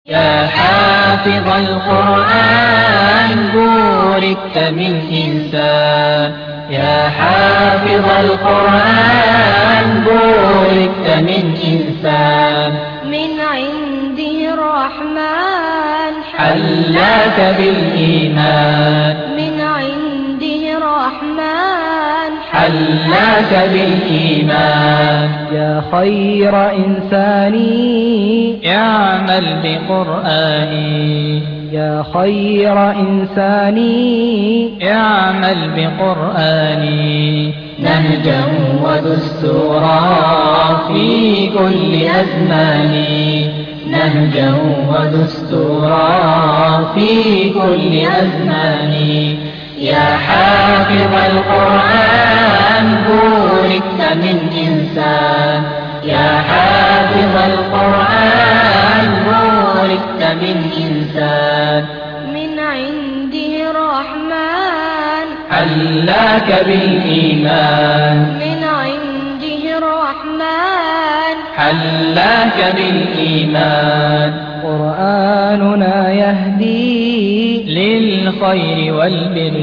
يا حافظ القرآن بوركت من إنسان، يا حافظ القرآن بوركت من إنسان. من عنده الرحمن حلاك بالإيمان، من عنده الرحمن حلاك بالإيمان. يا خير إنساني اعمل بقرآني، يا خير إنساني اعمل بقرآني. نهجا ودستورا في كل أزمان، نهجا ودستورا في كل أزمان. يا حافظ القرآن بوركت من إنسان، يا حافظ القرآن بوركت من إنسان. من عنده الرحمن حلاك بالإيمان، من عنده الرحمن حلاك بالإيمان. قرآننا يهدي للخير والبر،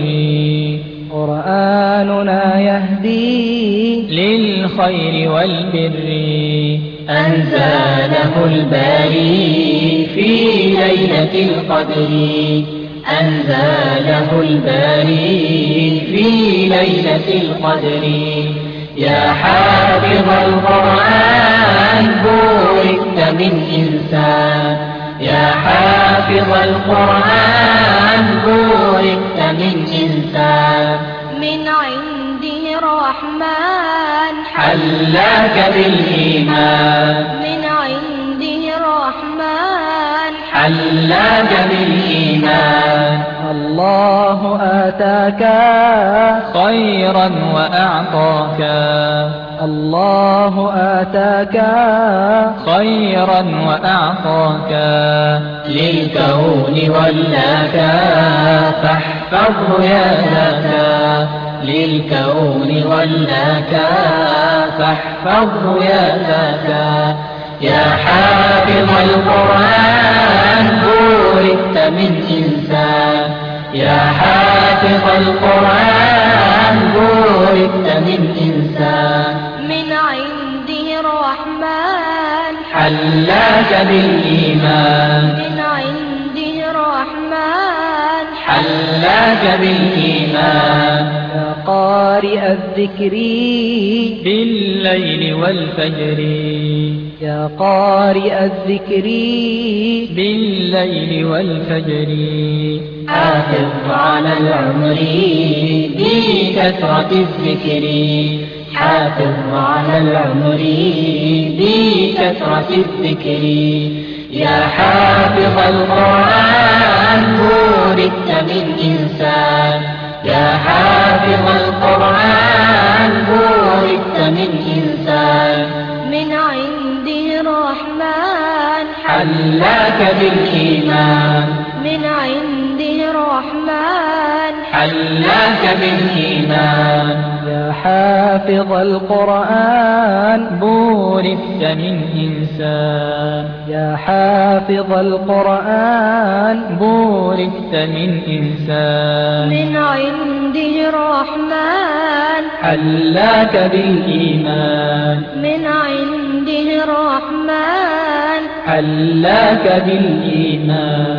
قرآننا يهدي للخير والبر. أنزله الباري في ليلة القدر، أنزله الباري في ليلة القدر. يا حافظ القرآن بوركت من إنسان، يا حافظ القرآن بوركت من إنسان. من عنده الرحمن حلاك بالإيمان، من عنده الرحمن حلاك بالإيمان. الله آتاك خيرا وأعطاك، الله آتاك خيرا وأعطاك. للكون ولاك فاحفظه يا ذاك، للكون ولاك فاحفظه يا ذاك. يا حافظ القرآن بوركت من إنسان، يا حافظ القرآن بوركت من إنسان. من عنده الرحمن حلاك بالإيمان، من عنده الرحمن حلاك بالإيمان. يا قارئ الذكر بالليل والفجر، يا قارئ الذكر بالليل والفجر. حافظ على العمر بكثرة الذكر، حافظ على العمر بكثرة الذكر. يا حافظ القرآن بوركت من إنسان، يا حافظ القرآن بوركت من إنسان. من عنده الرحمن حلاك بالإيمان، من عنده الرحمن حلاك بالإيمان. يا حافظ القرآن بوركت من إنسان، يا حافظ القرآن بوركت من إنسان. من عنده الرحمن حلاك بالإيمان، من عنده الرحمن حلاك بالإيمان.